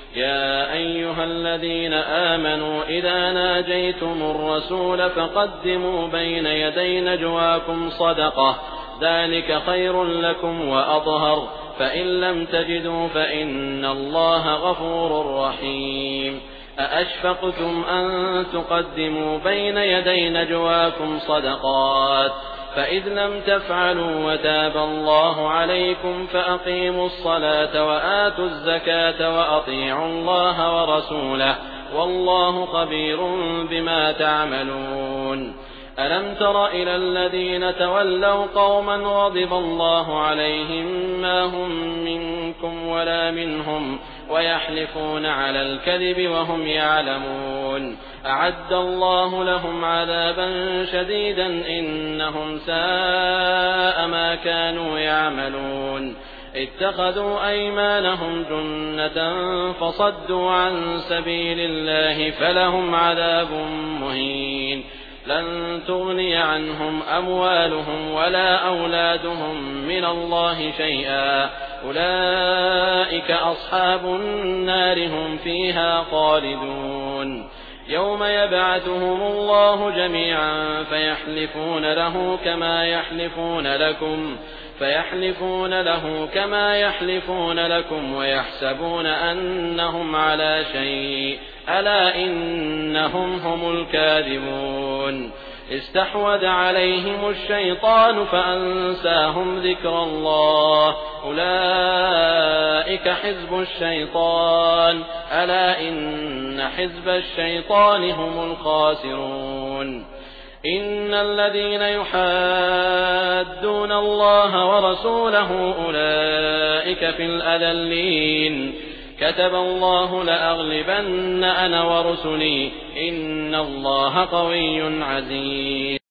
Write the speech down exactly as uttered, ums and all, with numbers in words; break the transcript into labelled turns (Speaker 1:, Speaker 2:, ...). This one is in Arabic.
Speaker 1: يا أيها الذين آمنوا إذا ناجيتم الرسول فقدموا بين يدي نجواكم صدقة ذلك خير لكم وأطهر فإن لم تجدوا فإن الله غفور رحيم أأشفقتم أن تقدموا بين يدي نجواكم صدقات فإذ لم تفعلوا وتاب الله عليكم فأقيموا الصلاة وآتوا الزكاة وأطيعوا الله ورسوله والله خبير بما تعملون ألم تر إلى الذين تولوا قوما غضب الله عليهم ما هم منكم ولا منهم ويحلفون على الكذب وهم يعلمون أعد الله لهم عذابا شديدا إنهم ساء ما كانوا يعملون اتخذوا أيمانهم جنة فصدوا عن سبيل الله فلهم عذاب مهين لن تغني عنهم أموالهم ولا أولادهم من الله شيئا أولئك أصحاب النار هم فيها خالدون يوم يبعثهم الله جميعا فيحلفون له كما يحلفون لكم فيحلفون له كما يحلفون لكم ويحسبون أنهم على شيء ألا إنهم هم الكاذبون استحوذ عليهم الشيطان فأنساهم ذكر الله أولئك حزب الشيطان ألا إن حزب الشيطان هم الخاسرون إن الذين يحادون الله ورسوله أولئك في الأذلين كتب الله لأغلبن أنا ورسلي إن الله قوي عزيز